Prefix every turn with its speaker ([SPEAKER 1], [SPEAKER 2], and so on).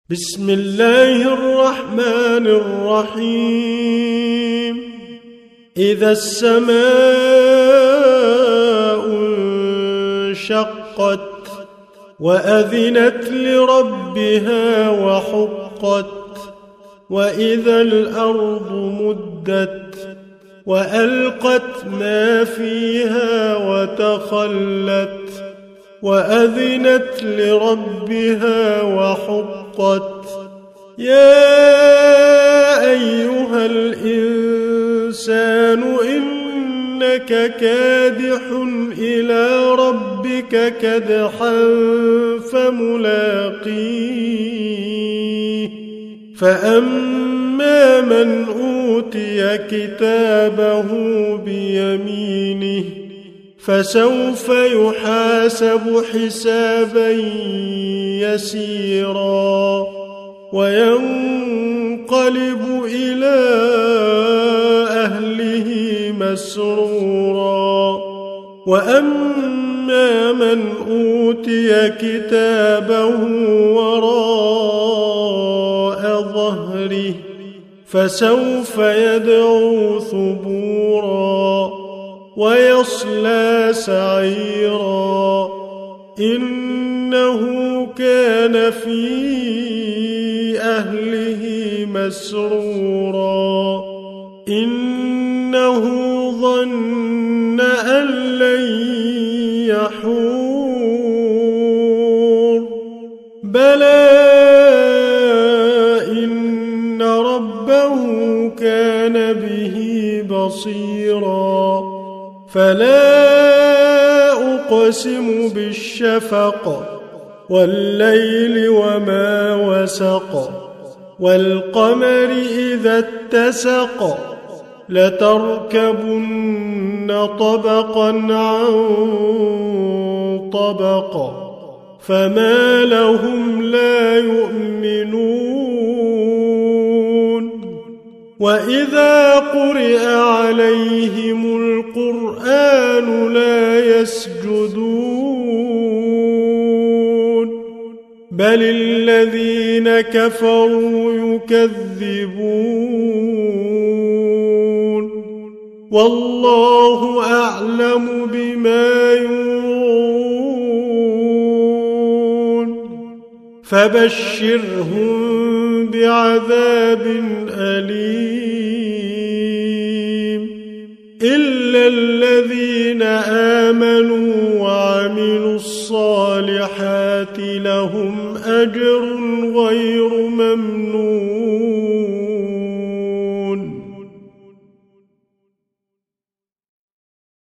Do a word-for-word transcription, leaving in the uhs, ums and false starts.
[SPEAKER 1] بسم الله الرحمن الرحيم إذا السماء انشقت وأذنت لربها وحقت وإذا الأرض مدت وألقت ما فيها وتخلت وأذنت لربها وحقت يا أيها الإنسان إنك كادح إلى ربك كدحا فملاقيه فأما من أوتي كتابه بيمينه فسوف يحاسب حسابا يسيرا وينقلب إلى أهله مسرورا وأما من أوتي كتابه وراء ظهره فسوف يدعو ثبورا ويصلى سعيرا إنه كان في أهله مسرورا إنه ظن أن لن يحور بلى إن ربه كان به بصيرا فلا أقسم بالشفق والليل وما وسق والقمر إذا اتسق لتركبن طبقا عن طبق فما لهم لا يؤمنون وإذا قرئ عليهم القرآن لا يسجدون بل الذين كفروا يكذبون والله أعلم بما يوعون فبشرهم بعذاب أليم إلا الذين آمنوا وعملوا الصالحات لهم أجر غير ممنون